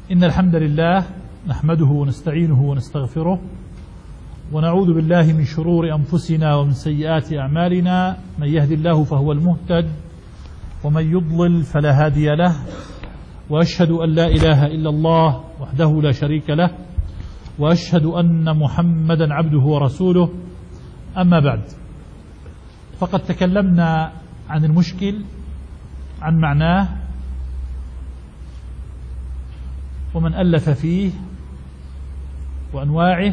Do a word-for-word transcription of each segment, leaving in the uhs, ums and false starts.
إن الحمد لله نحمده ونستعينه ونستغفره ونعوذ بالله من شرور أنفسنا ومن سيئات أعمالنا. من يهد الله فهو المهتد ومن يضلل فلا هادي له، وأشهد أن لا إله إلا الله وحده لا شريك له، وأشهد أن محمدا عبده ورسوله. أما بعد، فقد تكلمنا عن المشكل، عن معناه، ومن ألف فيه وأنواعه،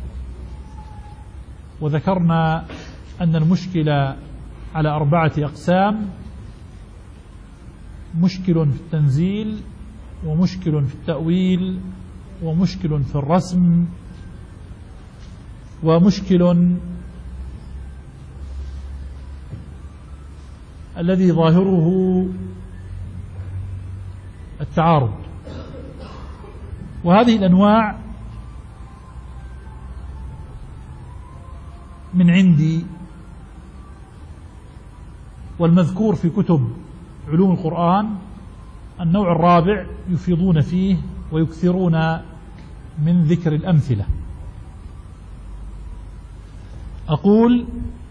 وذكرنا أن المشكل على أربعة أقسام: مشكل في التنزيل، ومشكل في التأويل، ومشكل في الرسم، ومشكل الذي ظاهره التعارض. وهذه الأنواع من عندي، والمذكور في كتب علوم القرآن النوع الرابع يفيضون فيه ويكثرون من ذكر الأمثلة. أقول: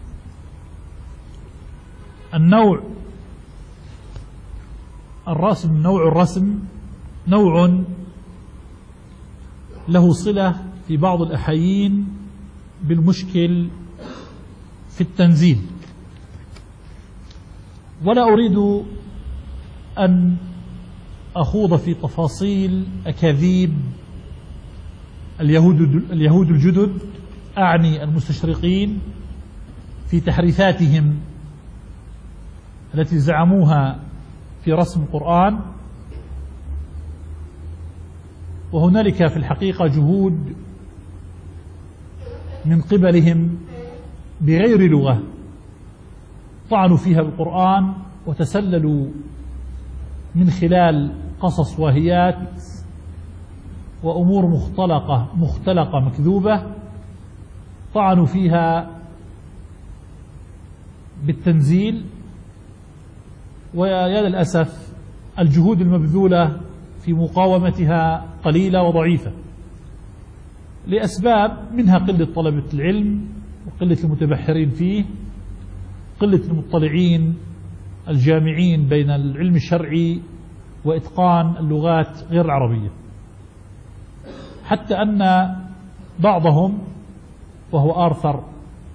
النوع الرسم نوع الرسم نوع له صلة في بعض الأحايين بالمشكل في التنزيل، ولا أريد أن أخوض في تفاصيل أكاذيب اليهود اليهود الجدد، أعني المستشرقين، في تحريفاتهم التي زعموها في رسم القرآن. وهنالك في الحقيقة جهود من قبلهم بغير لغة طعنوا فيها بالقرآن، وتسللوا من خلال قصص واهيات وأمور مختلقة مختلقة مكذوبة، طعنوا فيها بالتنزيل. ويا للأسف الجهود المبذولة في مقاومتها قليلة وضعيفة، لأسباب منها قلة طلبة العلم، وقلة المتبحرين فيه، قلة المطلعين الجامعين بين العلم الشرعي وإتقان اللغات غير العربية، حتى أن بعضهم وهو آرثر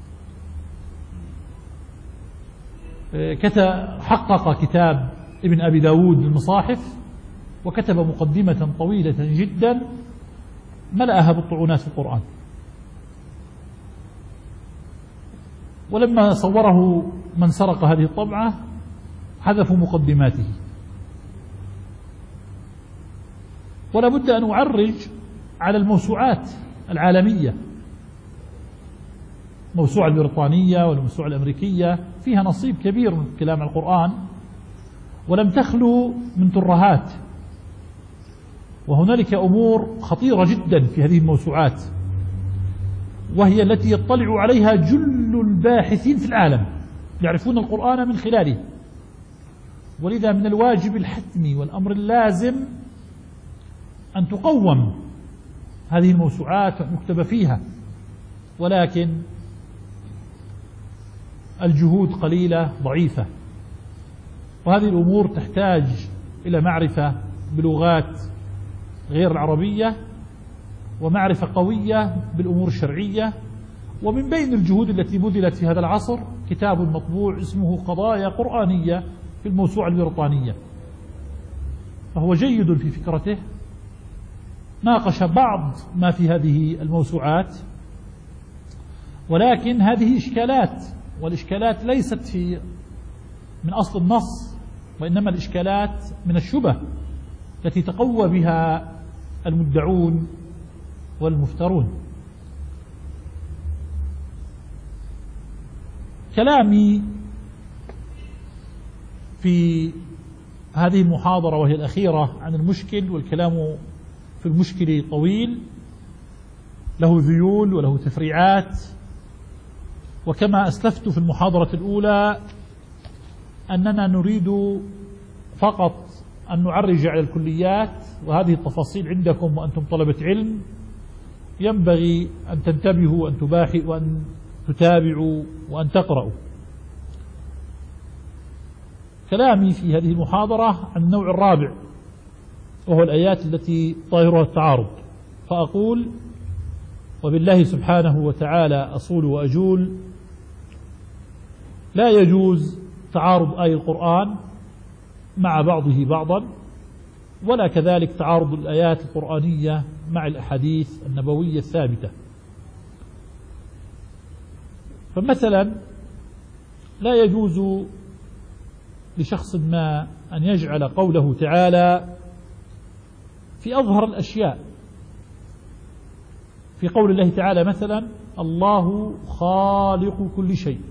حقق كتاب ابن أبي داود المصاحف، وكتب مقدمة طويلة جدا ملأها بالطعونات في القرآن. ولما صوره من سرق هذه الطبعة حذفوا مقدماته. ولا بد أن أعرج على الموسوعات العالمية، الموسوعة البريطانية والموسوعة الأمريكية فيها نصيب كبير من كلام القرآن، ولم تخلو من ترهات. وهنالك أمور خطيرة جدا في هذه الموسوعات، وهي التي يطلع عليها جل الباحثين في العالم، يعرفون القرآن من خلاله. ولذا من الواجب الحتمي والأمر اللازم أن تقوم هذه الموسوعات ومكتب فيها، ولكن الجهود قليلة ضعيفة. وهذه الأمور تحتاج إلى معرفة بلغات غير العربية، ومعرفة قوية بالأمور الشرعية. ومن بين الجهود التي بذلت في هذا العصر كتاب مطبوع اسمه قضايا قرآنية في الموسوعة البريطانية، فهو جيد في فكرته، ناقش بعض ما في هذه الموسوعات، ولكن هذه إشكالات، والإشكالات ليست في من أصل النص، وإنما الإشكالات من الشبه التي تقوى بها المدعون والمفترون. كلامي في هذه المحاضرة وهي الأخيرة عن المشكل، والكلام في المشكل طويل، له ذيول وله تفريعات. وكما أسلفت في المحاضرة الأولى أننا نريد فقط أن نعرج على الكليات، وهذه التفاصيل عندكم وأنتم طلبة علم ينبغي أن تنتبهوا وأن تباحثوا وأن تتابعوا وأن تقرأوا. كلامي في هذه المحاضرة عن النوع الرابع، وهو الآيات التي ظاهرها التعارض. فأقول: وبالله سبحانه وتعالى أصول وأجول، لا يجوز تعارض آي القرآن مع بعضه بعضا، ولا كذلك تعارض الآيات القرآنية مع الأحاديث النبوية الثابتة. فمثلا لا يجوز لشخص ما أن يجعل قوله تعالى في أظهر الأشياء، في قول الله تعالى مثلا: الله خالق كل شيء،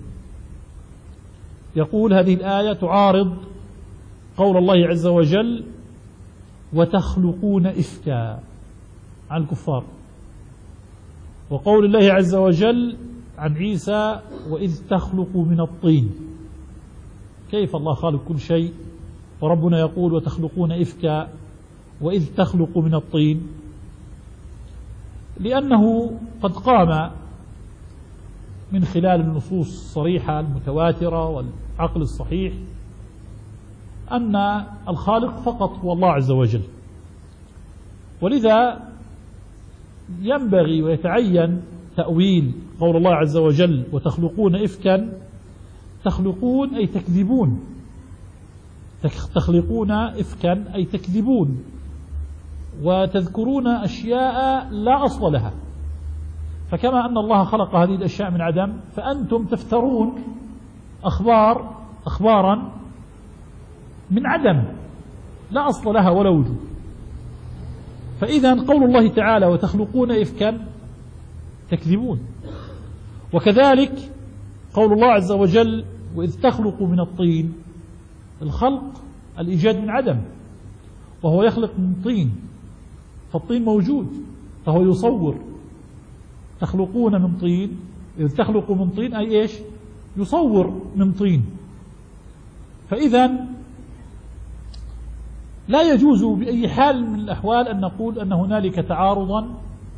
يقول هذه الآية تعارض قول الله عز وجل: وتخلقون إفكا عن الكفار، وقول الله عز وجل عن عيسى: وإذ تخلق من الطين. كيف الله خالق كل شيء وربنا يقول وتخلقون إفكا وإذ تخلق من الطين؟ لأنه قد قام من خلال النصوص الصريحة المتواترة والعقل الصحيح أن الخالق فقط هو الله عز وجل، ولذا ينبغي ويتعين تأويل قول الله عز وجل: وتخلقون إفكا. تخلقون أي تكذبون، تخلقون إفكا أي تكذبون وتذكرون أشياء لا أصل لها. فكما أن الله خلق هذه الأشياء من عدم، فأنتم تفترون أخبار أخبارا من عدم لا أصل لها ولا وجود. فإذا قول الله تعالى: وتخلقون إفكا تكذبون. وكذلك قول الله عز وجل: وإذ تخلق من الطين. الخلق الإيجاد من عدم، وهو يخلق من طين، فالطين موجود فهو يصور. تخلقون من طين، إذ تخلق من طين أي إيش؟ يصور من طين. فإذا لا يجوز بأي حال من الأحوال أن نقول أن هنالك تعارضا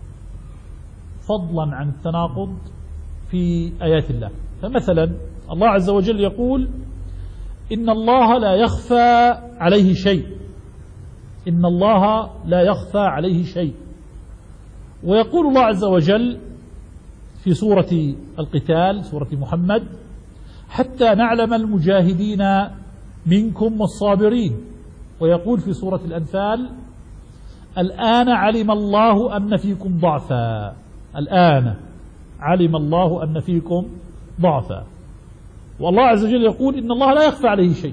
فضلا عن التناقض في آيات الله. فمثلا الله عز وجل يقول: إن الله لا يخفى عليه شيء، إن الله لا يخفى عليه شيء. ويقول الله عز وجل في سورة القتال، سورة محمد: حتى نعلم المجاهدين منكم والصابرين. ويقول في سورة الأنفال: الآن علم الله أن فيكم ضعفا، الآن علم الله أن فيكم ضعفا. والله عز وجل يقول: إن الله لا يخفى عليه شيء.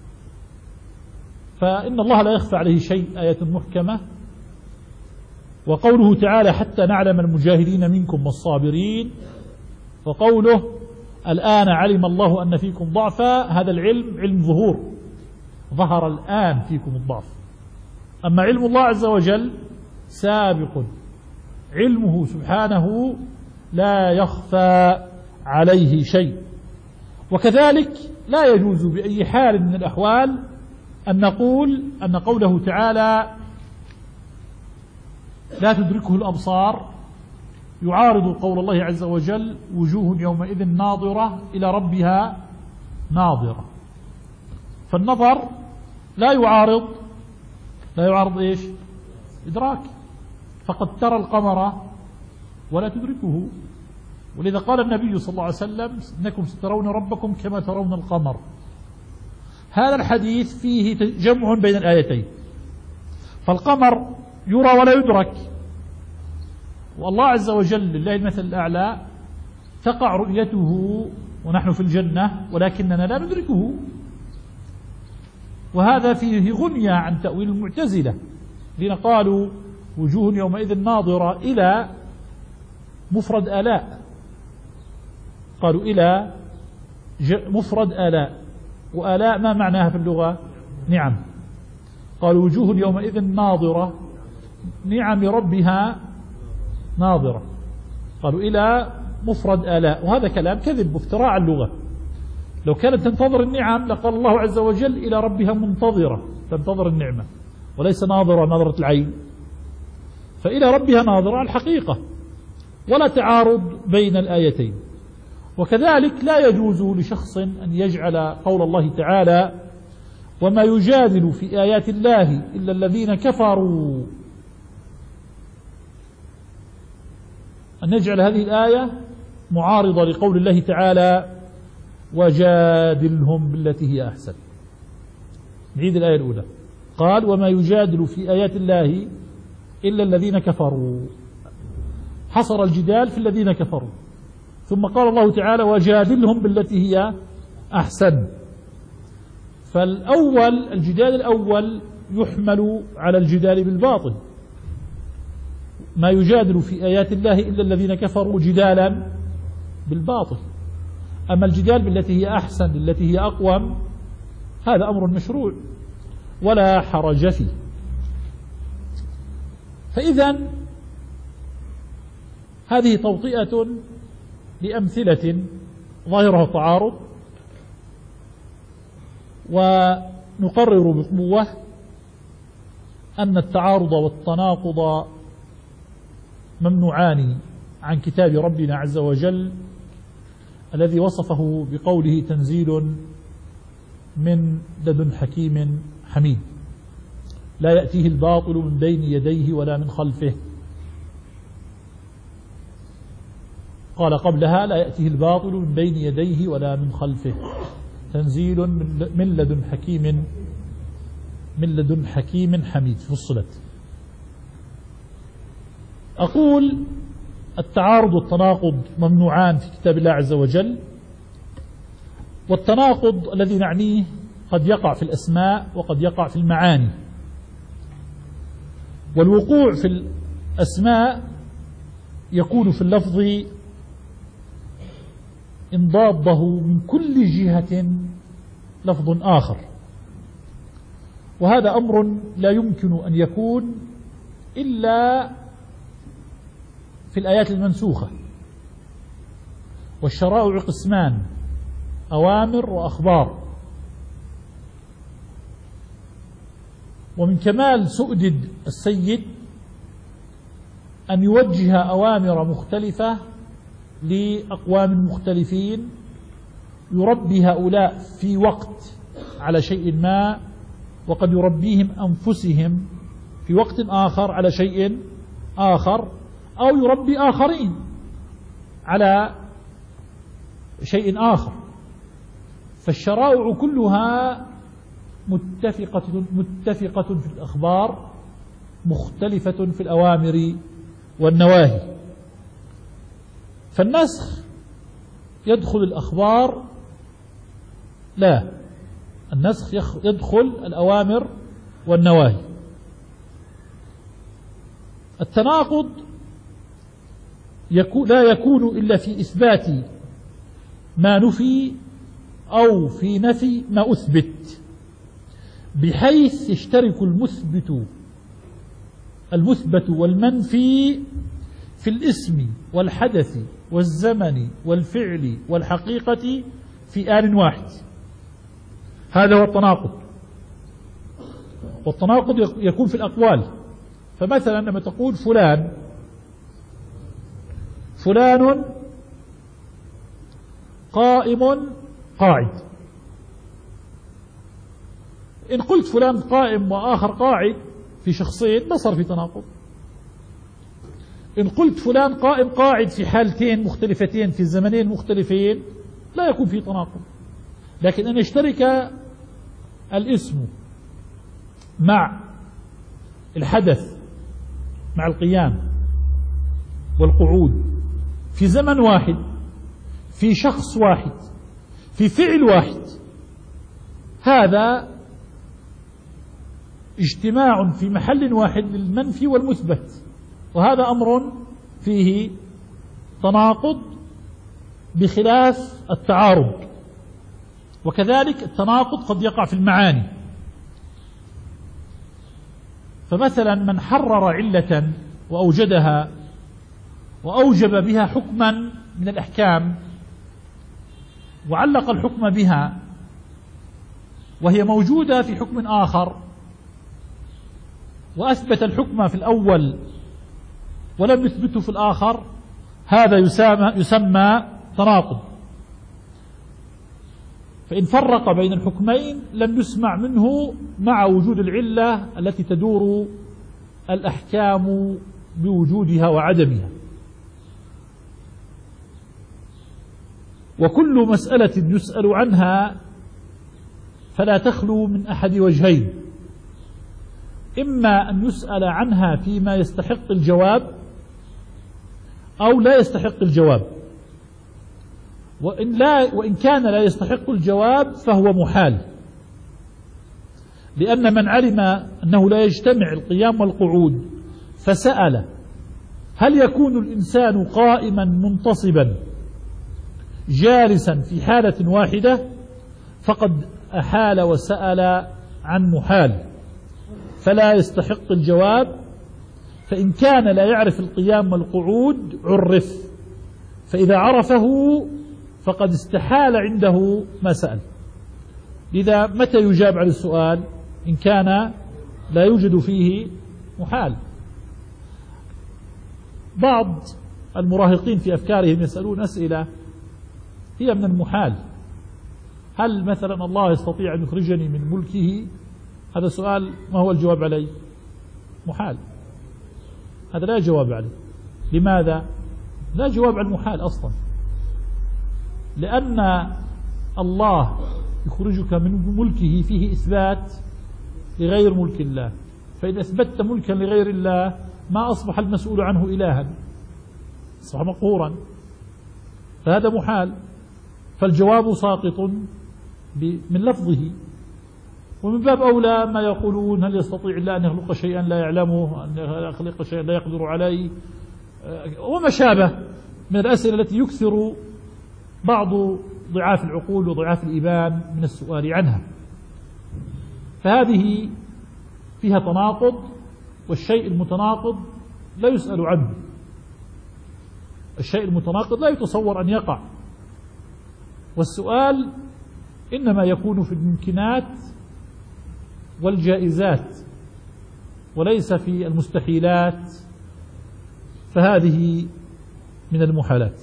فإن الله لا يخفى عليه شيء آية محكمة. وقوله تعالى: حتى نعلم المجاهدين منكم والصابرين، وقوله: الآن علم الله أن فيكم ضعفا، هذا العلم علم ظهور، ظهر الآن فيكم الضعف. أما علم الله عز وجل سابق، علمه سبحانه لا يخفى عليه شيء. وكذلك لا يجوز بأي حال من الأحوال أن نقول أن قوله تعالى: لا تدركه الأبصار يعارض قول الله عز وجل: وجوه يومئذ ناظرة إلى ربها ناظرة. فالنظر لا يعارض لا يعارض إيش؟ إدراك. فقد ترى القمر ولا تدركه، ولذا قال النبي صلى الله عليه وسلم: إنكم سترون ربكم كما ترون القمر. هذا الحديث فيه جمع بين الآيتين، فالقمر يرى ولا يدرك، والله عز وجل لله المثل الأعلى تقع رؤيته ونحن في الجنة ولكننا لا ندركه. وهذا فيه غنية عن تأويل المعتزلة الذين قالوا: وجوه يومئذ ناظرة إلى مفرد آلاء، قالوا إلى مفرد آلاء، وآلاء ما معناها في اللغة؟ نعم. قالوا: وجوه يومئذ ناظرة، نعم ربها ناظرة، قالوا إلى مفرد آلاء. وهذا كلام كذب وافتراء على اللغة. لو كانت تنتظر النعم لقال الله عز وجل: إلى ربها منتظرة، تنتظر النعمة وليس ناظرة نظرة العين، فإلى ربها ناظرة الحقيقة، ولا تعارض بين الآيتين. وكذلك لا يجوز لشخص أن يجعل قول الله تعالى وما يجادل في آيات الله إلا الذين كفروا، أن يجعل هذه الآية معارضة لقول الله تعالى وجادلهم بالتي هي أحسن. نعيد الآية الأولى، قال وما يجادل في آيات الله إلا الذين كفروا، حصر الجدال في الذين كفروا، ثم قال الله تعالى وجادلهم بالتي هي أحسن. فالأول الجدال الأول يحمل على الجدال بالباطل، ما يجادل في آيات الله إلا الذين كفروا جدالا بالباطل. أما الجدال بالتي هي أحسن التي هي أقوم هذا أمر مشروع ولا حرج فيه. فإذا هذه توطئة لأمثلة ظاهرها التعارض، ونقرر بقوة أن التعارض والتناقض ممنوعان عن كتاب ربنا عز وجل الذي وصفه بقوله تنزيل من لدن حكيم حميد لا يأتيه الباطل من بين يديه ولا من خلفه. قال قبلها لا يأتيه الباطل من بين يديه ولا من خلفه، تنزيل من لدن حكيم من لدن حكيم حميد. فصلت. أقول التعارض والتناقض ممنوعان في كتاب الله عز وجل، والتناقض الذي نعنيه قد يقع في الأسماء وقد يقع في المعاني. والوقوع في الأسماء يكون في اللفظ انضاده من كل جهة لفظ آخر، وهذا أمر لا يمكن أن يكون إلا في الآيات المنسوخة. والشرائع قسمان، أوامر وأخبار. ومن كمال سؤدد السيد أن يوجه أوامر مختلفة لأقوام مختلفين، يربي هؤلاء في وقت على شيء ما، وقد يربيهم أنفسهم في وقت آخر على شيء آخر، أو يربي آخرين على شيء آخر. فالشرائع كلها متفقة متفقة في الأخبار، مختلفة في الأوامر والنواهي. فالنسخ يدخل الأخبار، لا، النسخ يدخل الأوامر والنواهي. التناقض يكون لا يكون إلا في إثبات ما نفي أو في نفي ما أثبت، بحيث يشترك المثبت المثبت والمنفي في الاسم والحدث والزمن والفعل والحقيقة في آن واحد. هذا هو التناقض. والتناقض يكون في الأقوال. فمثلا لما تقول فلان فلان قائم قاعد، إن قلت فلان قائم وآخر قاعد في شخصين ما صار في تناقض. إن قلت فلان قائم قاعد في حالتين مختلفتين في زمنين مختلفين لا يكون في تناقض. لكن أن يشترك الاسم مع الحدث مع القيام والقعود في زمن واحد، في شخص واحد، في فعل واحد، هذا اجتماع في محل واحد للمنفي والمثبت، وهذا أمر فيه تناقض بخلاف التعارض. وكذلك التناقض قد يقع في المعاني. فمثلا من حرر علة وأوجدها وأوجب بها حكما من الأحكام وعلق الحكم بها وهي موجودة في حكم آخر وأثبت الحكم في الأول ولم يثبته في الآخر، هذا يسمى, يسمى تناقض. فإن فرق بين الحكمين لم يسمع منه مع وجود العلة التي تدور الأحكام بوجودها وعدمها. وكل مسألة يسأل عنها فلا تخلو من أحد وجهين: إما أن يسأل عنها فيما يستحق الجواب أو لا يستحق الجواب، وإن, لا وإن كان لا يستحق الجواب فهو محال، لأن من علم أنه لا يجتمع القيام والقعود فسأل هل يكون الإنسان قائما منتصبا جالسا في حالة واحدة فقد أحال وسأل عن محال، فلا يستحق الجواب. فإن كان لا يعرف القيام والقعود عرف، فإذا عرفه فقد استحال عنده ما سأل. لذا متى يجاب على السؤال؟ إن كان لا يوجد فيه محال. بعض المراهقين في أفكارهم يسألون أسئلة هي من المحال: هل مثلا الله يستطيع أن يخرجني من ملكه؟ هذا سؤال ما هو الجواب عليه؟ محال، هذا لا جواب عليه. لماذا؟ لا جواب على المحال أصلا، لأن الله يخرجك من ملكه فيه إثبات لغير ملك الله، فإن أثبتت ملكا لغير الله ما أصبح المسؤول عنه إلها، أصبح مقهورا، فهذا محال، فالجواب ساقط من لفظه. ومن باب أولى ما يقولون: هل يستطيع الله أن يخلق شيئا لا يعلمه، أن يخلق شيئا لا يقدر عليه، وما شابه من الأسئلة التي يكثر بعض ضعاف العقول وضعاف الإيمان من السؤال عنها. فهذه فيها تناقض، والشيء المتناقض لا يسأل عنه. الشيء المتناقض لا يتصور أن يقع، والسؤال إنما يكون في الممكنات والجائزات وليس في المستحيلات، فهذه من المحالات.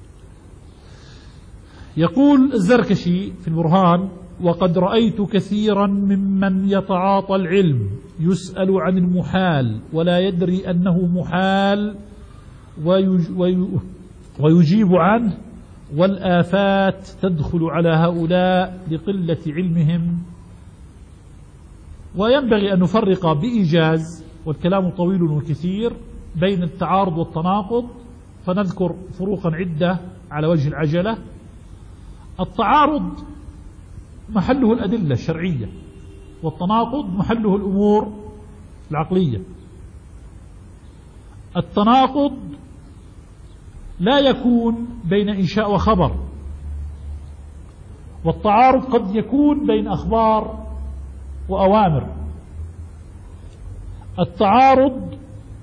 يقول الزركشي في البرهان: وقد رأيت كثيرا ممن يتعاطى العلم يسأل عن المحال ولا يدري أنه محال ويجيب عنه، والآفات تدخل على هؤلاء لقلة علمهم. وينبغي أن نفرق بإيجاز، والكلام طويل وكثير، بين التعارض والتناقض، فنذكر فروقا عدة على وجه العجلة. التعارض محله الأدلة الشرعية، والتناقض محله الأمور العقلية. التناقض لا يكون بين إنشاء وخبر، والتعارض قد يكون بين أخبار وأوامر. التعارض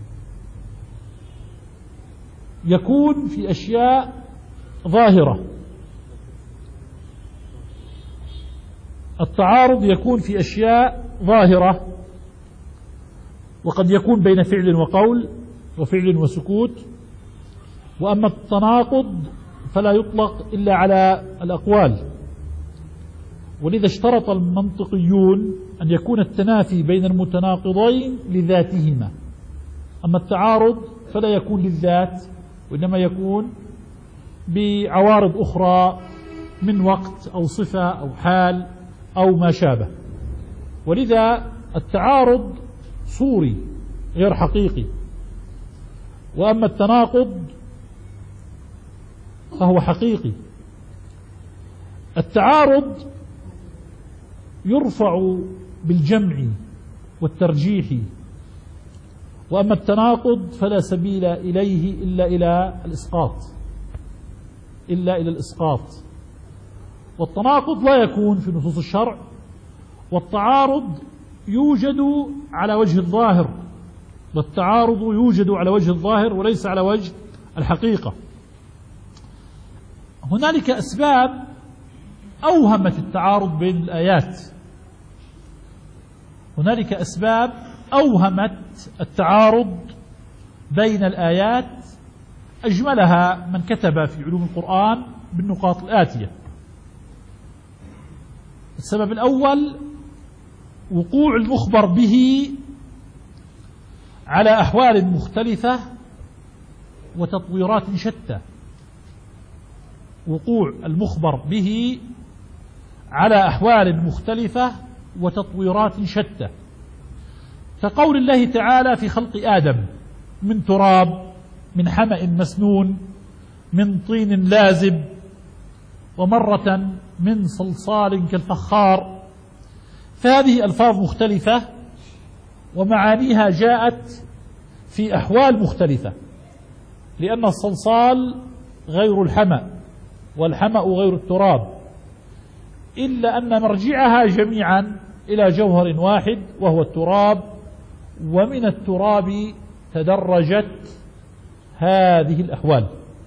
يكون في أشياء ظاهرة، التعارض يكون في أشياء ظاهرة، وقد يكون بين فعل وقول وفعل وسكوت. وأما التناقض فلا يطلق إلا على الأقوال، ولذا اشترط المنطقيون أن يكون التنافي بين المتناقضين لذاتهما. أما التعارض فلا يكون للذات، وإنما يكون بعوارض أخرى من وقت أو صفة أو حال أو ما شابه. ولذا التعارض صوري غير حقيقي، وأما التناقض فهو حقيقي. التعارض يرفع بالجمع والترجيح، وأما التناقض فلا سبيل إليه إلا إلى الإسقاط إلا إلى الإسقاط. والتناقض لا يكون في نصوص الشرع، والتعارض يوجد على وجه الظاهر، والتعارض يوجد على وجه الظاهر وليس على وجه الحقيقة. هنالك أسباب أوهمت التعارض بين الآيات، هنالك أسباب أوهمت التعارض بين الآيات أجملها من كتب في علوم القرآن بالنقاط الآتية. السبب الأول وقوع المخبر به على أحوال مختلفة وتطويرات شتى. وقوع المخبر به على أحوال مختلفة وتطويرات شتى، كقول الله تعالى في خلق آدم من تراب، من حمأ مسنون، من طين لازب، ومرة من صلصال كالفخار. فهذه ألفاظ مختلفة ومعانيها جاءت في أحوال مختلفة، لأن الصلصال غير الحمأ والحمأ غير التراب، إلا أن مرجعها جميعا إلى جوهر واحد وهو التراب، ومن التراب تدرجت هذه الأحوال.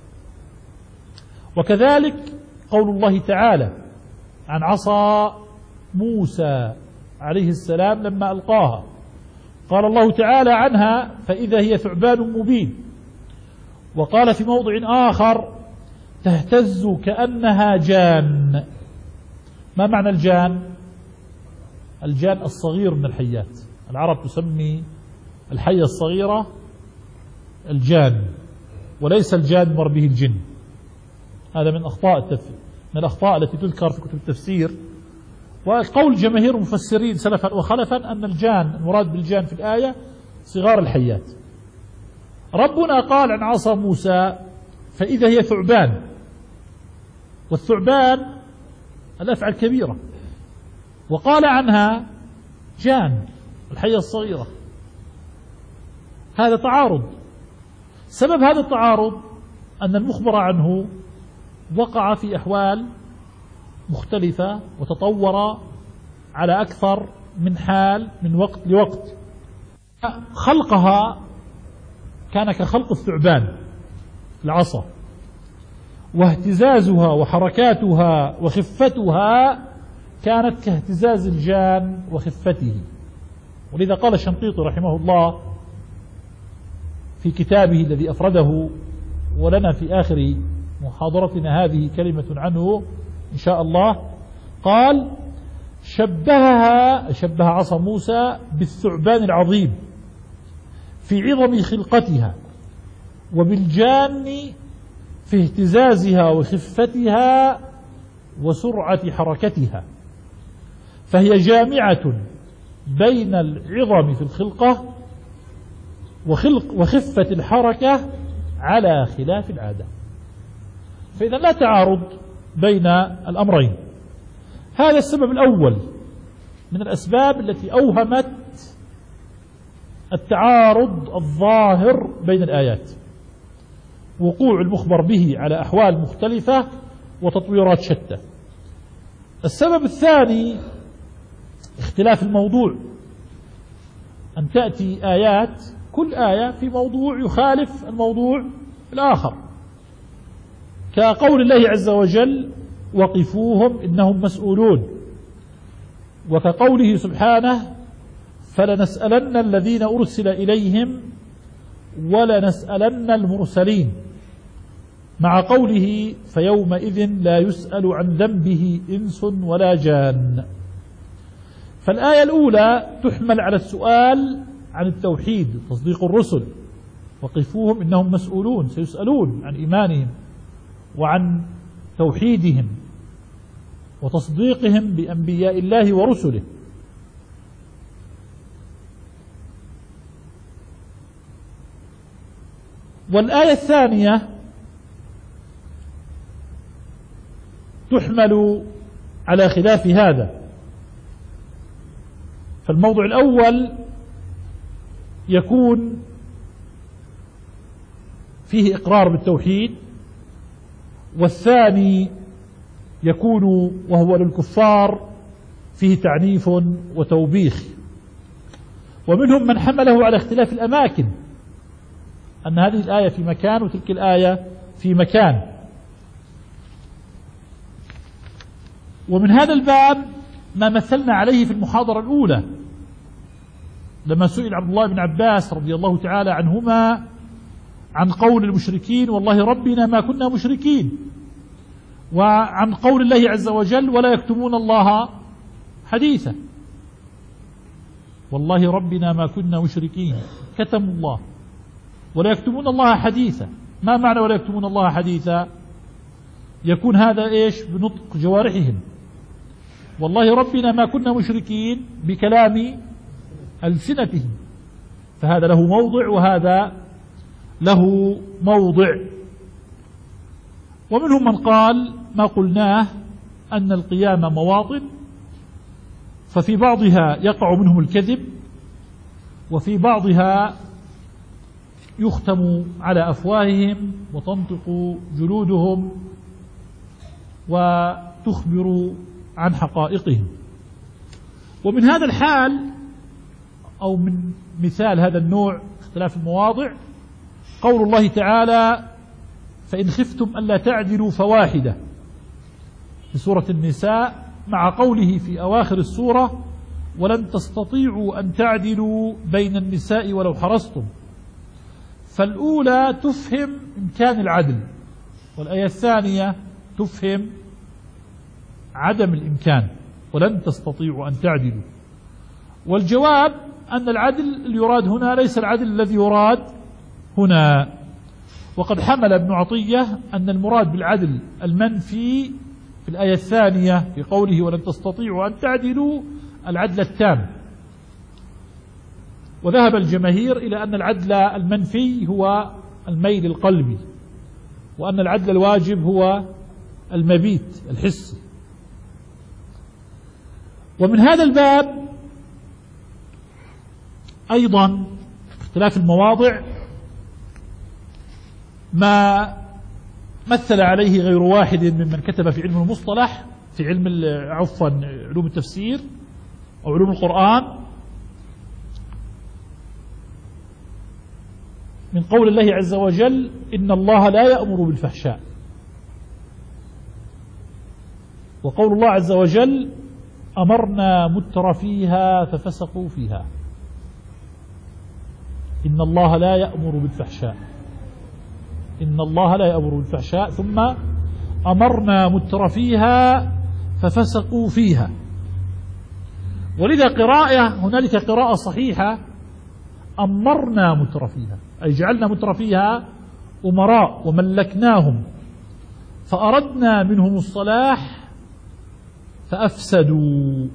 وكذلك قول الله تعالى عن عصا موسى عليه السلام لما ألقاها، قال الله تعالى عنها فإذا هي ثعبان مبين. وقال في موضع آخر تهتز كأنها جان. ما معنى الجان؟ الجان الصغير من الحيات. العرب تسمي الحية الصغيرة الجان، وليس الجان مر به الجن. هذا من أخطاء التفسير، من الأخطاء التي تذكر في كتب التفسير. وقول جماهير المفسرين سلفا وخلفا أن الجان المراد بالجان في الآية صغار الحيات. ربنا قال عن عصا موسى فإذا هي ثعبان، والثعبان الأفعى الكبيرة، وقال عنها جان الحية الصغيرة. هذا تعارض. سبب هذا التعارض أن المخبر عنه وقع في أحوال مختلفة وتطور على أكثر من حال من وقت لوقت. خلقها كان كخلق الثعبان العصا، واهتزازها وحركاتها وخفتها كانت كاهتزاز الجان وخفته. ولذا قال الشنقيطي رحمه الله في كتابه الذي أفرده، ولنا في آخر محاضرتنا هذه كلمة عنه إن شاء الله، قال شبهها شبه عصا موسى بالثعبان العظيم في عظم خلقتها، وبالجان في اهتزازها وخفتها وسرعة حركتها، فهي جامعة بين العظم في الخلقة وخلق وخفة الحركة على خلاف العادة. فإذا لا تعارض بين الأمرين. هذا السبب الأول من الأسباب التي أوهمت التعارض الظاهر بين الآيات، وقوع المخبر به على أحوال مختلفة وتطويرات شتى. السبب الثاني اختلاف الموضوع، أن تأتي آيات كل آية في موضوع يخالف الموضوع الآخر، كقول الله عز وجل وقفوهم إنهم مسؤولون، وكقوله سبحانه فلنسألن الذين أرسل إليهم ولنسألن المرسلين، مع قوله فيومئذ لا يسأل عن ذنبه إنس ولا جان. فالآية الأولى تحمل على السؤال عن التوحيد تصديق الرسل، وقفوهم إنهم مسؤولون، سيسألون عن إيمانهم وعن توحيدهم وتصديقهم بأنبياء الله ورسله. والآية الثانية تحمل على خلاف هذا. فالموضع الأول يكون فيه إقرار بالتوحيد، والثاني يكون وهو للكفار فيه تعنيف وتوبيخ. ومنهم من حمله على اختلاف الأماكن، أن هذه الآية في مكان وتلك الآية في مكان. ومن هذا الباب ما مثلنا عليه في المحاضرة الأولى، لما سئل عبد الله بن عباس رضي الله تعالى عنهما عن قول المشركين والله ربنا ما كنا مشركين، وعن قول الله عز وجل ولا يكتمون الله حديثا، والله ربنا ما كنا مشركين، كتموا الله ولا يكتمون الله حديثا. ما معنى ولا يكتمون الله حديثا؟ يكون هذا إيش؟ بنطق جوارحهم. والله ربنا ما كنا مشركين بكلام ألسنتهم، فهذا له موضع وهذا له موضع. ومنهم من قال ما قلناه أن القيامة مواطن، ففي بعضها يقع منهم الكذب وفي بعضها يختم على أفواههم وتنطق جلودهم وتخبر عن حقائقهم. ومن هذا الحال أو من مثال هذا النوع اختلاف المواضع قول الله تعالى فإن خفتم ألا تعدلوا فواحدة في سورة النساء، مع قوله في أواخر السورة ولن تستطيعوا أن تعدلوا بين النساء ولو حرصتم. فالأولى تفهم إمكان العدل، والآية الثانية تفهم عدم الإمكان، ولن تستطيعوا أن تعدلوا. والجواب أن العدل اللي يراد هنا ليس العدل الذي يراد هنا. وقد حمل ابن عطية أن المراد بالعدل المنفي في الآية الثانية في قوله ولن تستطيعوا أن تعدلوا العدل التام. وذهب الجماهير إلى أن العدل المنفي هو الميل القلبي، وأن العدل الواجب هو المبيت الحسي. ومن هذا الباب أيضا اختلاف المواضع ما مثل عليه غير واحد ممن كتب في علم المصطلح، في علم عفوا علوم التفسير أو علوم القرآن، من قول الله عز وجل إن الله لا يأمر بالفحشاء، وقول الله عز وجل أمرنا مترفيها ففسقوا فيها. إن الله لا يأمر بالفحشاء، إن الله لا يأمر بالفحشاء، ثم أمرنا مترفيها ففسقوا فيها. ولذا قراءة هنالك قراءة صحيحة أمرنا مترفيها، أي جعلنا مترفيها أمراء وملكناهم فأردنا منهم الصلاح فأفسدوا.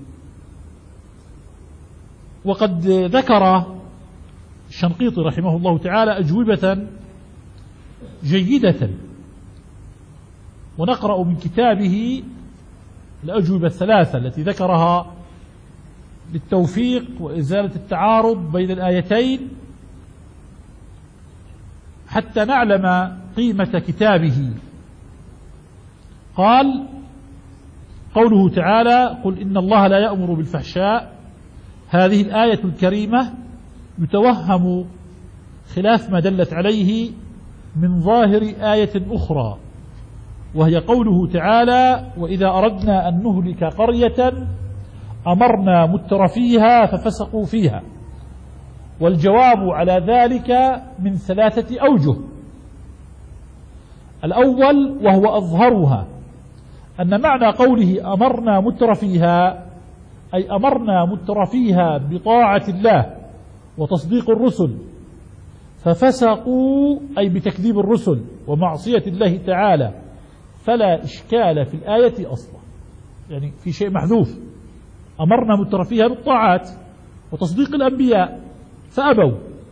وقد ذكر الشنقيطي رحمه الله تعالى أجوبة جيدة، ونقرأ من كتابه الأجوبة الثلاثة التي ذكرها للتوفيق وإزالة التعارض بين الآيتين حتى نعلم قيمة كتابه. قال قوله تعالى قل إن الله لا يأمر بالفحشاء، هذه الآية الكريمة يتوهم خلاف ما دلت عليه من ظاهر آية أخرى، وهي قوله تعالى وإذا أردنا أن نهلك قرية أمرنا مترفيها ففسقوا فيها. والجواب على ذلك من ثلاثة أوجه. الأول وهو أظهرها أن معنى قوله أمرنا مترفيها أي أمرنا مترفيها بطاعة الله وتصديق الرسل، ففسقوا أي بتكذيب الرسل ومعصية الله تعالى، فلا إشكال في الآية أصلا، يعني في شيء محذوف. أمرنا مترفيها بالطاعات وتصديق الأنبياء فأبوا.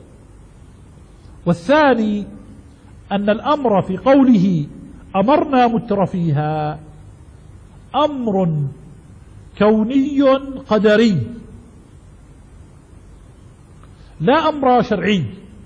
والثاني أن الأمر في قوله أمرنا مترفيها أمر كوني قدري لا أمر شرعي،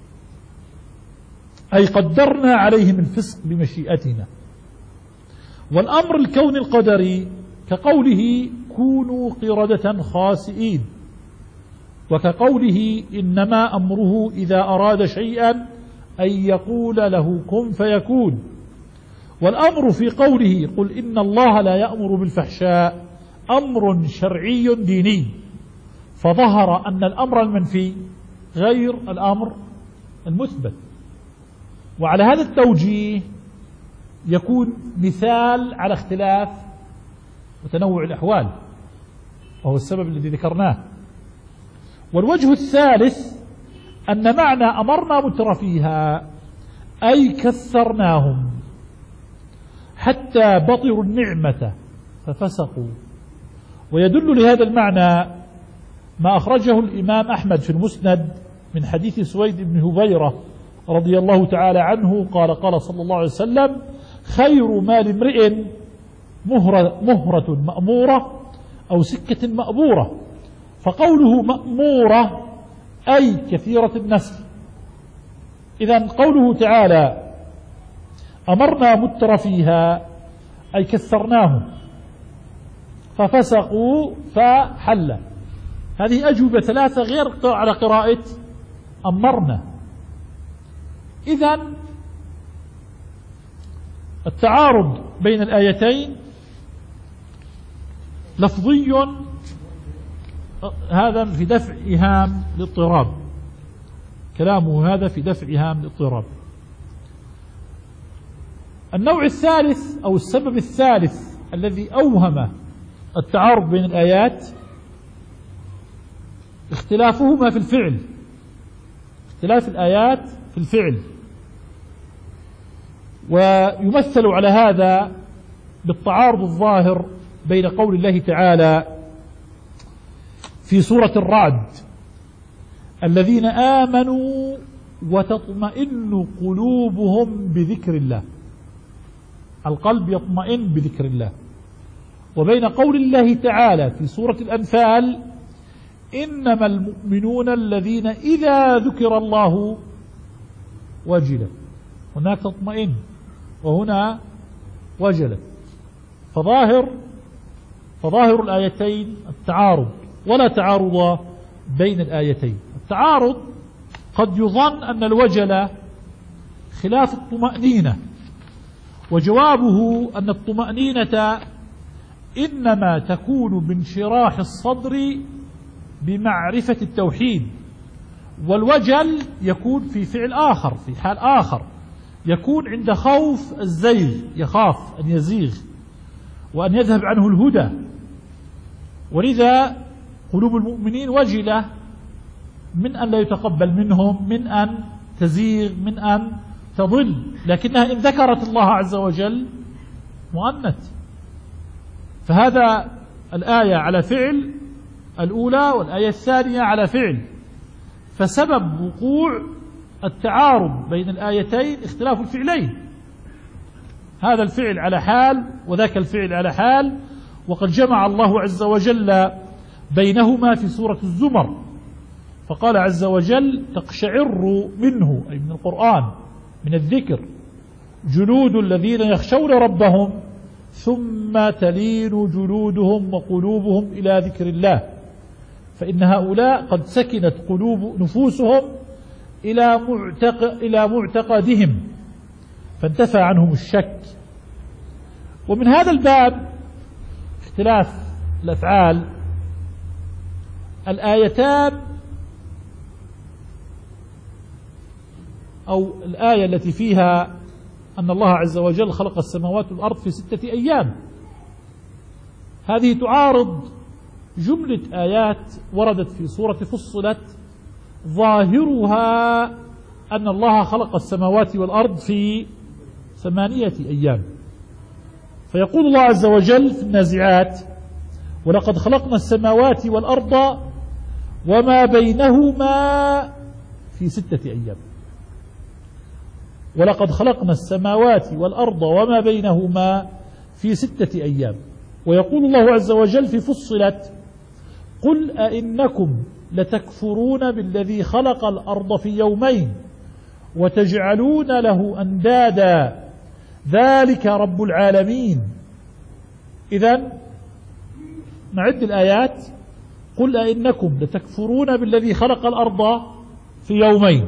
أي قدرنا عليهم الفسق بمشيئتنا. والأمر الكوني القدري كقوله كونوا قردة خاسئين، وكقوله إنما أمره إذا أراد شيئا أن يقول له كن فيكون. والأمر في قوله قل إن الله لا يأمر بالفحشاء أمر شرعي ديني، فظهر أن الأمر المنفي غير الأمر المثبت. وعلى هذا التوجيه يكون مثال على اختلاف وتنوع الأحوال، وهو السبب الذي ذكرناه. والوجه الثالث أن معنى أمرنا مترفيها أي كثرناهم حتى بطروا النعمة ففسقوا. ويدل لهذا المعنى ما أخرجه الإمام أحمد في المسند من حديث سويد بن هبيرة رضي الله تعالى عنه قال قال صلى الله عليه وسلم: خير مال امرئ مهرة, مهرة مأمورة أو سكة مأبورة. فقوله مأمورة أي كثيرة النسل. إذن قوله تعالى أمرنا مترفيها أي كثرناهم ففسقوا فحل. هذه أجوبة ثلاثة غير على قراءة أمرنا. إذن التعارض بين الآيتين لفظي، هذا في دفع إيهام الاضطراب، كلامه هذا في دفع إيهام الاضطراب. النوع الثالث أو السبب الثالث الذي أوهم التعارض بين الآيات اختلافهما في الفعل، اختلاف الآيات في الفعل. ويمثل على هذا بالتعارض الظاهر بين قول الله تعالى في سورة الرعد: الذين آمنوا وتطمئن قلوبهم بذكر الله، القلب يطمئن بذكر الله. وبين قول الله تعالى في سورة الأنفال: إنما المؤمنون الذين إذا ذكر الله وجلت. هناك تطمئن وهنا وجلت. فظاهر فظاهر الآيتين التعارض، ولا تعارض بين الآيتين. التعارض قد يظن أن الوجل خلاف الطمأنينة، وجوابه أن الطمأنينة إنما تكون بانشراح الصدر بمعرفة التوحيد، والوجل يكون في فعل آخر، في حال آخر، يكون عند خوف الزيغ، يخاف أن يزيغ وأن يذهب عنه الهدى. ولذا قلوب المؤمنين وجلة من أن لا يتقبل منهم، من أن تزيغ، من أن تضل، لكنها إن ذكرت الله عز وجل مؤنت. فهذا الآية على فعل الأولى، والآية الثانية على فعل. فسبب وقوع التعارض بين الآيتين اختلاف الفعلين، هذا الفعل على حال وذاك الفعل على حال. وقد جمع الله عز وجل بينهما في سورة الزمر، فقال عز وجل: تقشعر منه، أي من القرآن، من الذكر، جلود الذين يخشون ربهم ثم تلين جلودهم وقلوبهم إلى ذكر الله، فإن هؤلاء قد سكنت قلوب نفوسهم إلى معتق إلى معتقدهم فانتفى عنهم الشك. ومن هذا الباب اختلاف الأفعال، الآيتان أو الآية التي فيها أن الله عز وجل خلق السماوات والأرض في ستة أيام، هذه تعارض جملة آيات وردت في سورة فصلت ظاهرها أن الله خلق السماوات والأرض في ثمانية أيام. فيقول الله عز وجل في النازعات: ولقد خلقنا السماوات والأرض وما بينهما في ستة أيام. ولقد خلقنا السماوات والأرض وما بينهما في ستة أيام. ويقول الله عز وجل في فصلت: قل أئنكم لتكفرون بالذي خلق الأرض في يومين وتجعلون له أندادا ذلك رب العالمين. إذن نعد الآيات: قل أئنكم لتكفرون بالذي خلق الأرض في يومين،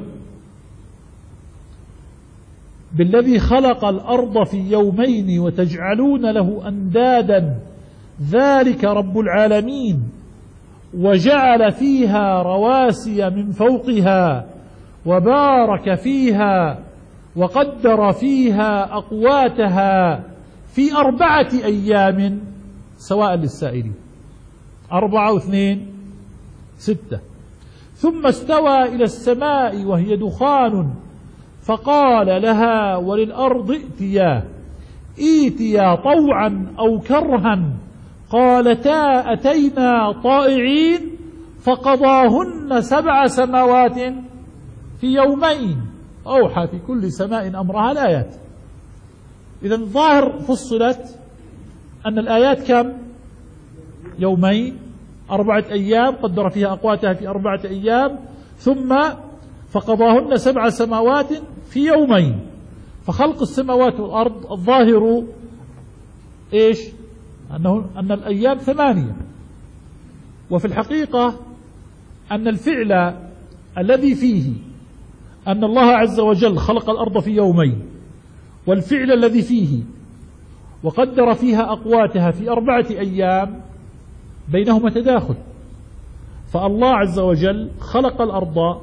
بالذي خلق الأرض في يومين وتجعلون له أندادا ذلك رب العالمين. وجعل فيها رواسي من فوقها وبارك فيها وقدر فيها أقواتها في أربعة أيام سواء للسائلين. أربعة واثنين ستة. ثم استوى إلى السماء وهي دخان فقال لها وللأرض ائتيا ائتيا طوعا أو كرها قالتا أتينا طائعين فقضاهن سبع سماوات في يومين أوحى في كل سماء أمرها. الآيات إذا الظاهر فصلت أن الآيات كم؟ يومين، أربعة أيام قدر فيها أقواتها في أربعة أيام، ثم فقضاهن سبع سماوات في يومين. فخلق السماوات والأرض الظاهر إيش؟ أنه أن الأيام ثمانية، وفي الحقيقة أن الفعل الذي فيه أن الله عز وجل خلق الأرض في يومين، والفعل الذي فيه وقدر فيها أقواتها في أربعة أيام بينهما تداخل. فالله عز وجل خلق الأرض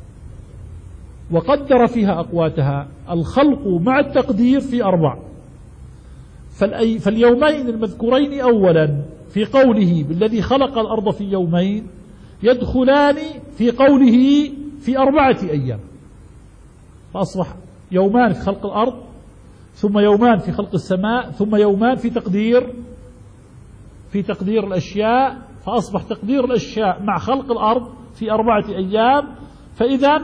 وقدر فيها أقواتها، الخلق مع التقدير في أربع. فاليومين المذكورين أولا في قوله بالذي خلق الأرض في يومين يدخلان في قوله في أربعة أيام، فأصبح يومان في خلق الأرض، ثم يومان في خلق السماء، ثم يومان في تقدير في تقدير الأشياء، فأصبح تقدير الأشياء مع خلق الأرض في أربعة أيام. فإذا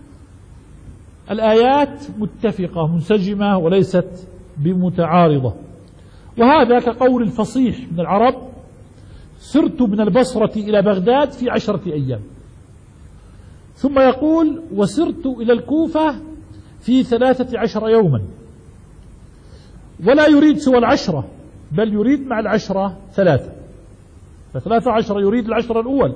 الآيات متفقة منسجمة وليست بمتعارضة. وهذا كقول الفصيح من العرب: سرت من البصرة إلى بغداد في عشرة أيام. ثم يقول: وسرت إلى الكوفة في ثلاثة عشر يوما. ولا يريد سوى العشرة، بل يريد مع العشرة ثلاثة، فثلاثة عشر يريد العشرة الأول،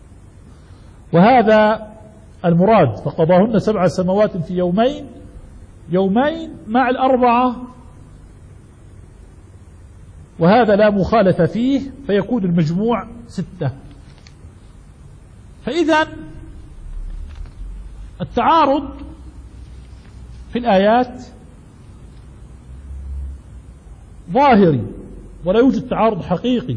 وهذا المراد. فقضاهن سبع سماوات في يومين، يومين مع الأربعة، وهذا لا مخالفة فيه، فيكون المجموع ستة. فإذا التعارض في الآيات ظاهري ولا يوجد تعارض حقيقي.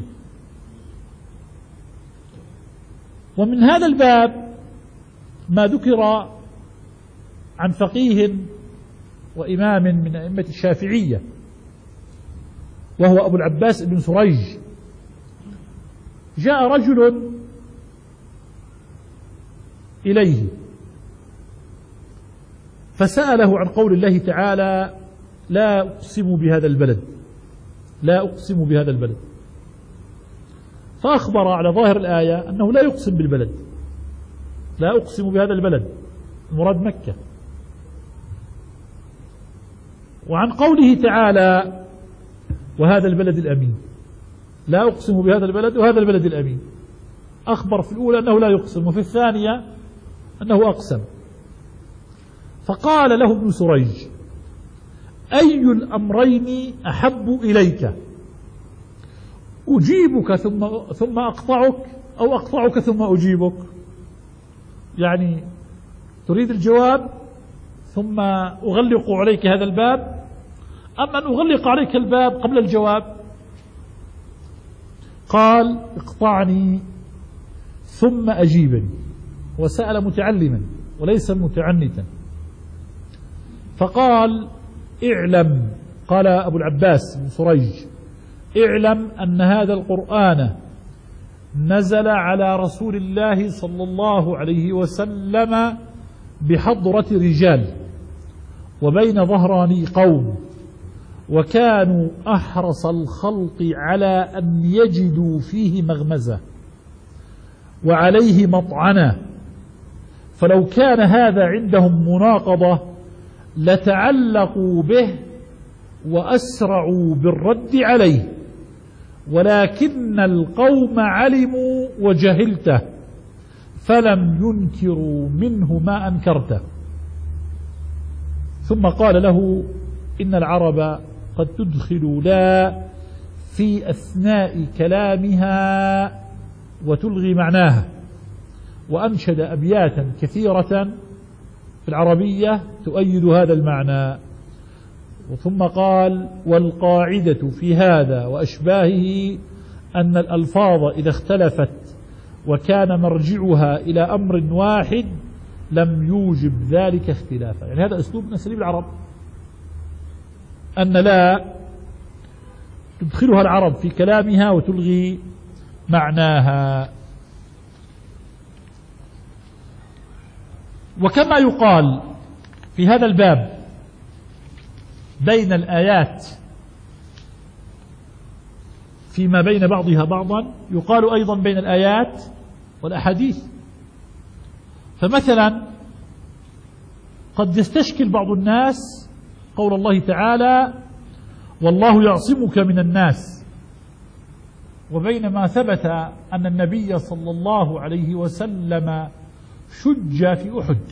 ومن هذا الباب ما ذكر عن فقيه وإمام من أئمة الشافعية وهو أبو العباس بن سريج. جاء رجل إليه فسأله عن قول الله تعالى: لا أقسم بهذا البلد، لا أقسم بهذا البلد. فأخبر على ظاهر الآية أنه لا يقسم بالبلد، لا أقسم بهذا البلد، المراد مكة. وعن قوله تعالى: وهذا البلد الأمين، لا أقسم بهذا البلد وهذا البلد الأمين، أخبر في الأولى أنه لا يقسم، وفي الثانية أنه أقسم. فقال له ابن سريج: أي الأمرين أحب إليك؟ أجيبك ثم ثم أقطعك، أو أقطعك ثم أجيبك؟ يعني تريد الجواب ثم أغلق عليك هذا الباب، أم أن أغلق عليك الباب قبل الجواب؟ قال: اقطعني ثم أجيبني. وسأل متعلما وليس متعنتا. فقال: اعلم، قال أبو العباس بن سريج: اعلم أن هذا القرآن نزل على رسول الله صلى الله عليه وسلم بحضرة رجال وبين ظهراني قوم، وكانوا أحرص الخلق على أن يجدوا فيه مغمزة وعليه مطعنة، فلو كان هذا عندهم مناقضة لتعلقوا به وأسرعوا بالرد عليه، ولكن القوم علموا وجهلته فلم ينكروا منه ما أنكرته. ثم قال له: إن العرب قد تدخل لا في أثناء كلامها وتلغي معناها، وأنشد أبياتا كثيرة في العربية تؤيد هذا المعنى. ثم قال: والقاعدة في هذا وأشباهه أن الألفاظ إذا اختلفت وكان مرجعها إلى أمر واحد لم يوجب ذلك اختلافا. يعني هذا أسلوب من أساليب العرب، أن لا تدخلها العرب في كلامها وتلغي معناها. وكما يقال في هذا الباب بين الآيات فيما بين بعضها بعضا، يقال أيضا بين الآيات والأحاديث. فمثلا قد يستشكل بعض الناس قول الله تعالى: والله يعصمك من الناس، وبينما ثبت أن النبي صلى الله عليه وسلم شج في أحد،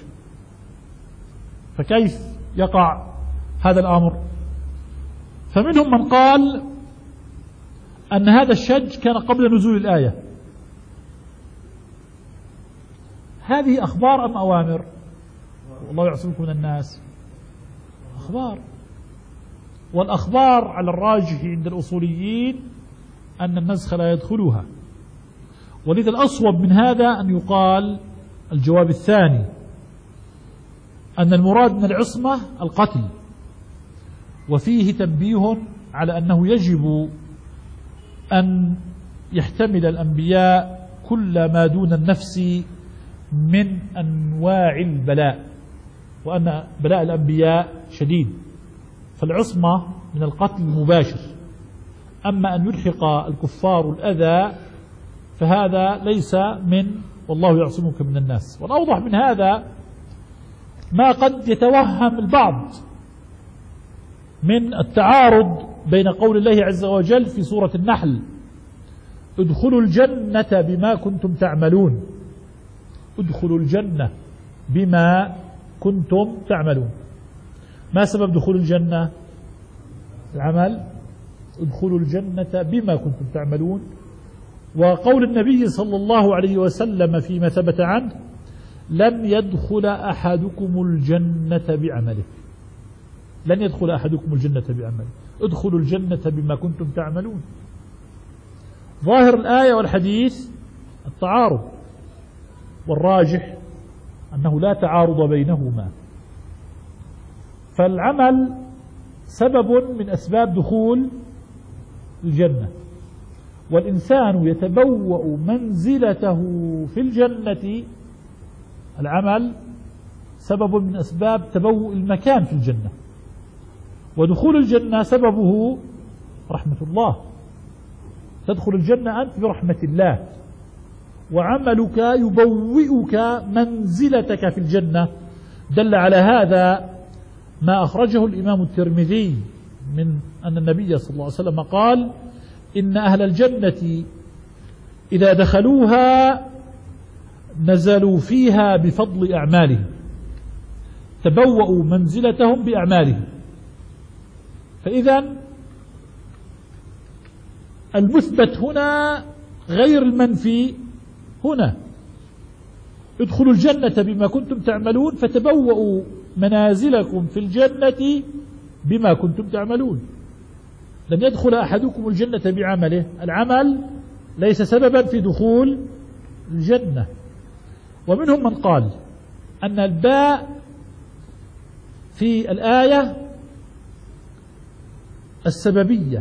فكيف يقع هذا الأمر؟ فمنهم من قال أن هذا الشج كان قبل نزول الآية. هذه أخبار أم أوامر؟ والله يعصمكم من الناس أخبار، والأخبار على الراجح عند الأصوليين أن النسخ لا يدخلها. ولذا الأصوب من هذا أن يقال الجواب الثاني، أن المراد من العصمة القتل، وفيه تنبيه على أنه يجب أن يحتمل الأنبياء كل ما دون النفس من أنواع البلاء، وأن بلاء الأنبياء شديد، فالعصمة من القتل المباشر. أما أن يلحق الكفار الأذى فهذا ليس من والله يعصمك من الناس. والأوضح من هذا ما قد يتوهم البعض من التعارض بين قول الله عز وجل في سورة النحل: ادخلوا الجنة بما كنتم تعملون. ادخلوا الجنة بما كنتم تعملون. ما سبب دخول الجنة؟ العمل. ادخلوا الجنة بما كنتم تعملون. وقول النبي صلى الله عليه وسلم فيما ثبت عنه: لن يدخل أحدكم الجنة بعمله. لن يدخل أحدكم الجنة بعمله، ادخلوا الجنة بما كنتم تعملون. ظاهر الآية والحديث التعارض، والراجح أنه لا تعارض بينهما، فالعمل سبب من أسباب دخول الجنة، والإنسان يتبوأ منزلته في الجنة. العمل سبب من أسباب تبوء المكان في الجنة، ودخول الجنة سببه رحمة الله. تدخل الجنة أنت برحمة الله، وعملك يبوئك منزلتك في الجنة. دل على هذا ما أخرجه الإمام الترمذي من أن النبي صلى الله عليه وسلم قال: إن أهل الجنة إذا دخلوها نزلوا فيها بفضل أعمالهم، تبوأوا منزلتهم بأعمالهم. فإذا المثبت هنا غير المنفي هنا. ادخلوا الجنة بما كنتم تعملون، فتبوأوا منازلكم في الجنة بما كنتم تعملون. لن يدخل أحدكم الجنة بعمله، العمل ليس سببا في دخول الجنة. ومنهم من قال أن الباء في الآية السببية،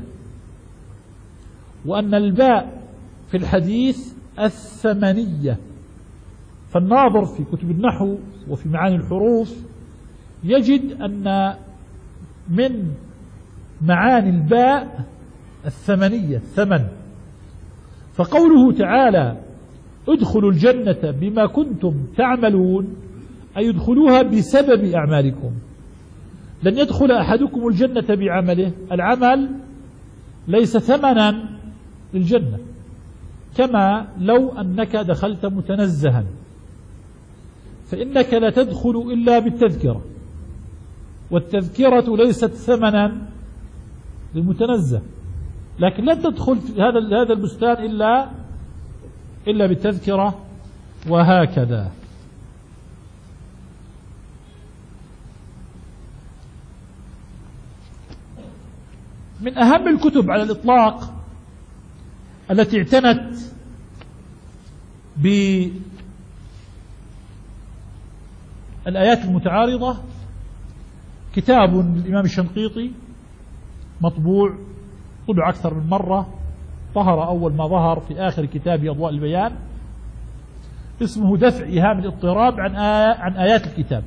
وأن الباء في الحديث الثمنية. فالناظر في كتب النحو وفي معاني الحروف يجد أن من معاني الباء الثمنية، الثمن. فقوله تعالى: ادخلوا الجنة بما كنتم تعملون، أي ادخلوها بسبب أعمالكم. لن يدخل أحدكم الجنة بعمله، العمل ليس ثمنا للجنة، كما لو أنك دخلت متنزها، فإنك لا تدخل إلا بالتذكرة، والتذكرة ليست ثمنا للمتنزه، لكن لن تدخل في هذا هذا البستان إلا إلا بالتذكرة، وهكذا. من أهم الكتب على الإطلاق التي اعتنت بالآيات المتعارضة كتاب للإمام الشنقيطي مطبوع، طبع أكثر من مرة، ظهر أول ما ظهر في آخر كتاب أضواء البيان، اسمه دفع إيهام الاضطراب عن آية عن آيات الكتاب.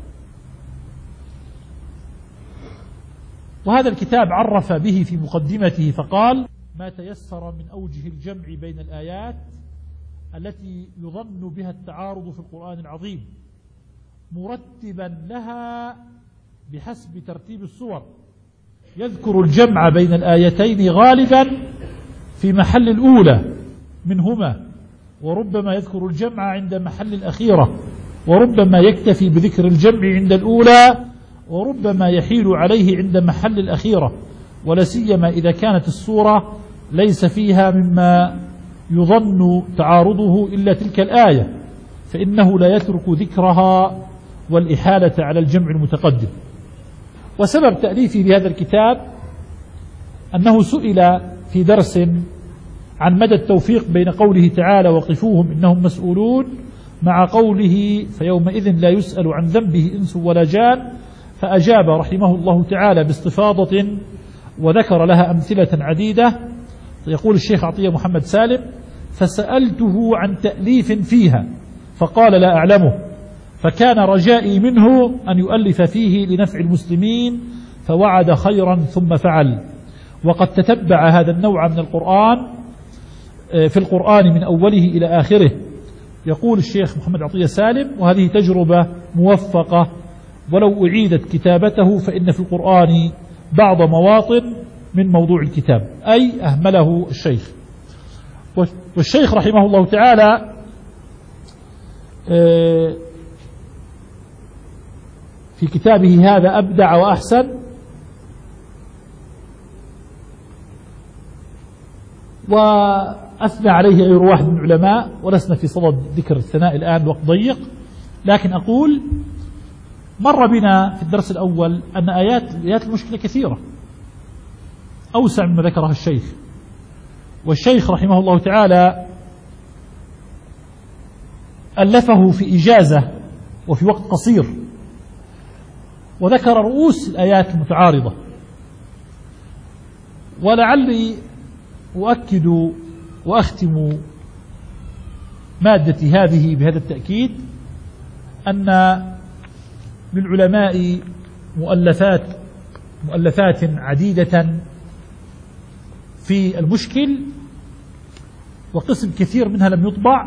وهذا الكتاب عرف به في مقدمته فقال: ما تيسر من أوجه الجمع بين الآيات التي يظن بها التعارض في القرآن العظيم، مرتبا لها بحسب ترتيب السور، يذكر الجمع بين الآيتين غالبا في محل الأولى منهما، وربما يذكر الجمع عند محل الأخيرة، وربما يكتفي بذكر الجمع عند الأولى، وربما يحيل عليه عند محل الأخيرة، ولا سيما إذا كانت السورة ليس فيها مما يظن تعارضه إلا تلك الآية، فإنه لا يترك ذكرها والإحالة على الجمع المتقدم. وسبب تأليفي لهذا الكتاب أنه سئل في درس عن مدى التوفيق بين قوله تعالى: وقفوهم إنهم مسؤولون، مع قوله: فيومئذ لا يسأل عن ذنبه إنس ولا جان، فأجاب رحمه الله تعالى باستفاضة وذكر لها أمثلة عديدة. يقول الشيخ عطية محمد سالم: فسألته عن تأليف فيها فقال: لا أعلمه، فكان رجائي منه أن يؤلف فيه لنفع المسلمين، فوعد خيرا ثم فعل. وقد تتبع هذا النوع من القرآن في القرآن من أوله إلى آخره. يقول الشيخ محمد عطية سالم: وهذه تجربة موفقة، ولو أعيدت كتابته فإن في القرآن بعض مواطن من موضوع الكتاب، أي أهمله الشيخ. والشيخ رحمه الله تعالى في كتابه هذا أبدع وأحسن، وأثنى عليه غير واحد من العلماء، ولسنا في صدد ذكر الثناء الآن، وقت ضيق، لكن أقول: مر بنا في الدرس الأول أن آيات آيات المشكلة كثيرة أوسع مما ذكرها الشيخ. والشيخ رحمه الله تعالى ألفه في إجازة وفي وقت قصير، وذكر رؤوس الآيات المتعارضة. ولعلي أؤكد وأختم مادتي هذه بهذا التأكيد أن للعلماء مؤلفات مؤلفات عديدة في المشكل، وقسم كثير منها لم يطبع،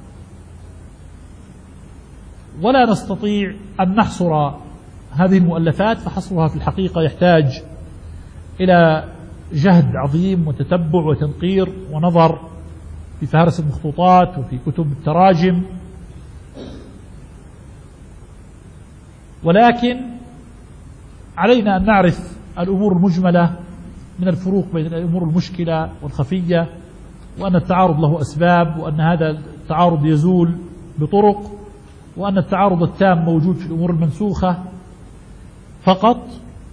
ولا نستطيع أن نحصر هذه المؤلفات، فحصرها في الحقيقة يحتاج إلى جهد عظيم وتتبع وتنقير ونظر في فهرس المخطوطات وفي كتب التراجم. ولكن علينا أن نعرف الأمور المجملة من الفروق بين الأمور المشكلة والخفية، وأن التعارض له أسباب، وأن هذا التعارض يزول بطرق، وأن التعارض التام موجود في الأمور المنسوخة فقط.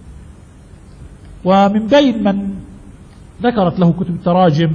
ومن بين من ذكرت له كتب التراجم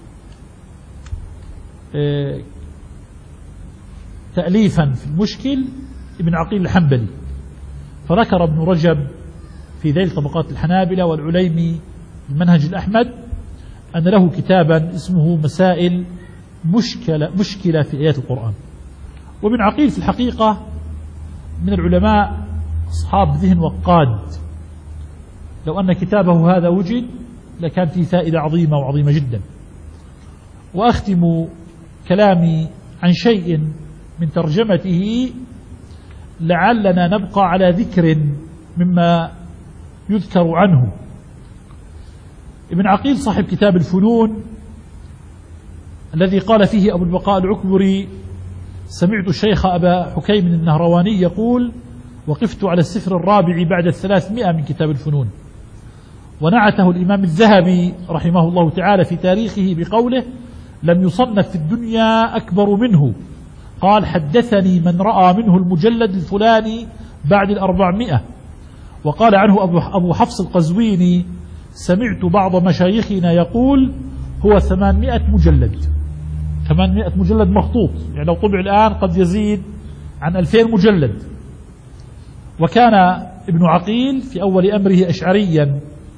تأليفا في المشكل ابن عقيل الحنبلي، فذكر ابن رجب في ذيل طبقات الحنابلة والعليمي المنهج الأحمد أن له كتابا اسمه مسائل مشكلة, مشكلة في آيات القرآن. وابن عقيل في الحقيقة من العلماء أصحاب ذهن وقاد، لو أن كتابه هذا وجد لكان فيه فائدة عظيمة وعظيمة جدا. وأختم كلامي عن شيء من ترجمته لعلنا نبقى على ذكر مما يذكر عنه. ابن عقيل صاحب كتاب الفنون الذي قال فيه أبو البقاء العكبري: سمعت الشيخ أبا حكيم النهرواني يقول: وقفت على السفر الرابع بعد الثلاثمائة من كتاب الفنون. ونعته الإمام الذهبي رحمه الله تعالى في تاريخه بقوله: لم يصنف في الدنيا أكبر منه. قال حدثني من رأى منه المجلد الفلاني بعد الأربعمائة. وقال عنه أبو حفص القزويني سمعت بعض مشايخنا يقول هو ثمانمائة مجلد، ثمانمائة مجلد مخطوط، يعني لو طبع الآن قد يزيد عن ألفين مجلد. وكان ابن عقيل في أول أمره أشعريا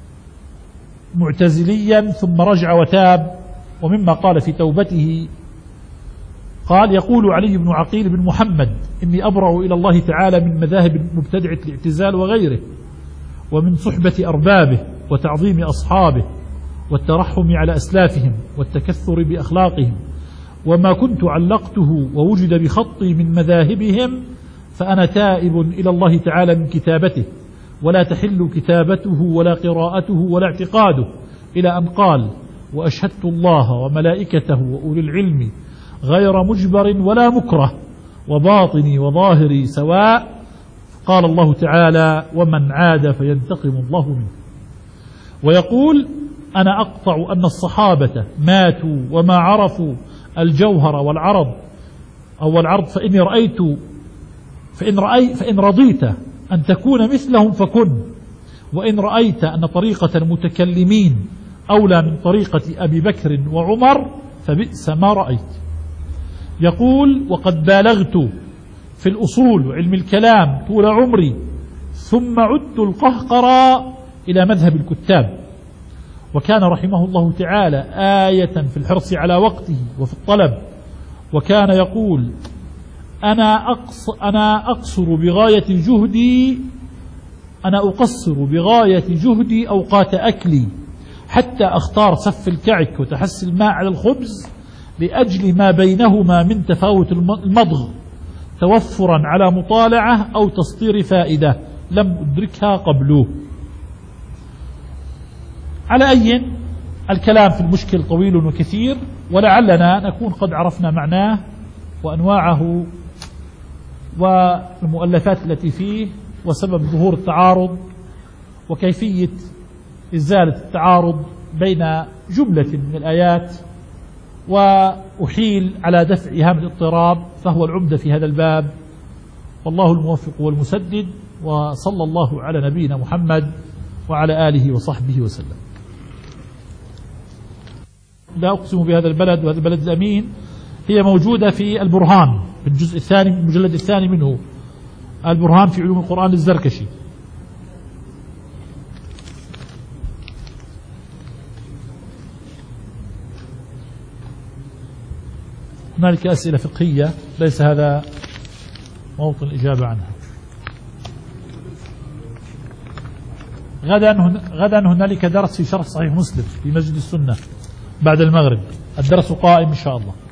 معتزليا ثم رجع وتاب. ومما قال في توبته قال يقول علي بن عقيل بن محمد إني أبرأ إلى الله تعالى من مذاهب مبتدعة الاعتزال وغيره، ومن صحبة أربابه وتعظيم أصحابه والترحم على أسلافهم والتكثر بأخلاقهم، وما كنت علقته ووجد بخطي من مذاهبهم فأنا تائب إلى الله تعالى من كتابته، ولا تحل كتابته ولا قراءته ولا اعتقاده، إلى أن قال وأشهدت الله وملائكته وأولي العلم غير مجبر ولا مكره، وباطني وظاهري سواء. قال الله تعالى ومن عاد فينتقم الله منه. ويقول أنا أقطع أن الصحابة ماتوا وما عرفوا الجوهر والعرض أو العرض، فإني رأيت فإن, رأي فإن رضيت أن تكون مثلهم فكن، وإن رأيت أن طريقة المتكلمين أولى من طريقة أبي بكر وعمر فبئس ما رأيت. يقول وقد بالغت في الأصول وعلم الكلام طول عمري، ثم عدت القهقرى إلى مذهب الكتاب. وكان رحمه الله تعالى آية في الحرص على وقته وفي الطلب، وكان يقول أنا أقص أنا أقصر بغاية جهدي أنا أقصر بغاية جهدي أوقات أكلي، حتى أختار سف الكعك وتحسي الماء على الخبز لأجل ما بينهما من تفاوت المضغ، توفرا على مطالعة أو تسطير فائدة لم أدركها قبله. على أي الكلام في المشكل طويل وكثير، ولعلنا نكون قد عرفنا معناه وأنواعه والمؤلفات التي فيه وسبب ظهور التعارض وكيفية إزالة التعارض بين جملة من الآيات، وأحيل على دفع إيهام الاضطراب فهو العمدة في هذا الباب. والله الموفق والمسدد، وصلى الله على نبينا محمد وعلى آله وصحبه وسلم. لا أقسم بهذا البلد وهذا البلد الأمين، هي موجودة في البرهان في الجزء الثاني المجلد الثاني منه، البرهان في علوم القرآن للزركشي. هنالك أسئلة فقهية ليس هذا موطن الإجابة عنها. غدا غدا هنالك درس في شرح صحيح مسلم في مسجد السنة بعد المغرب، الدرس قائم إن شاء الله.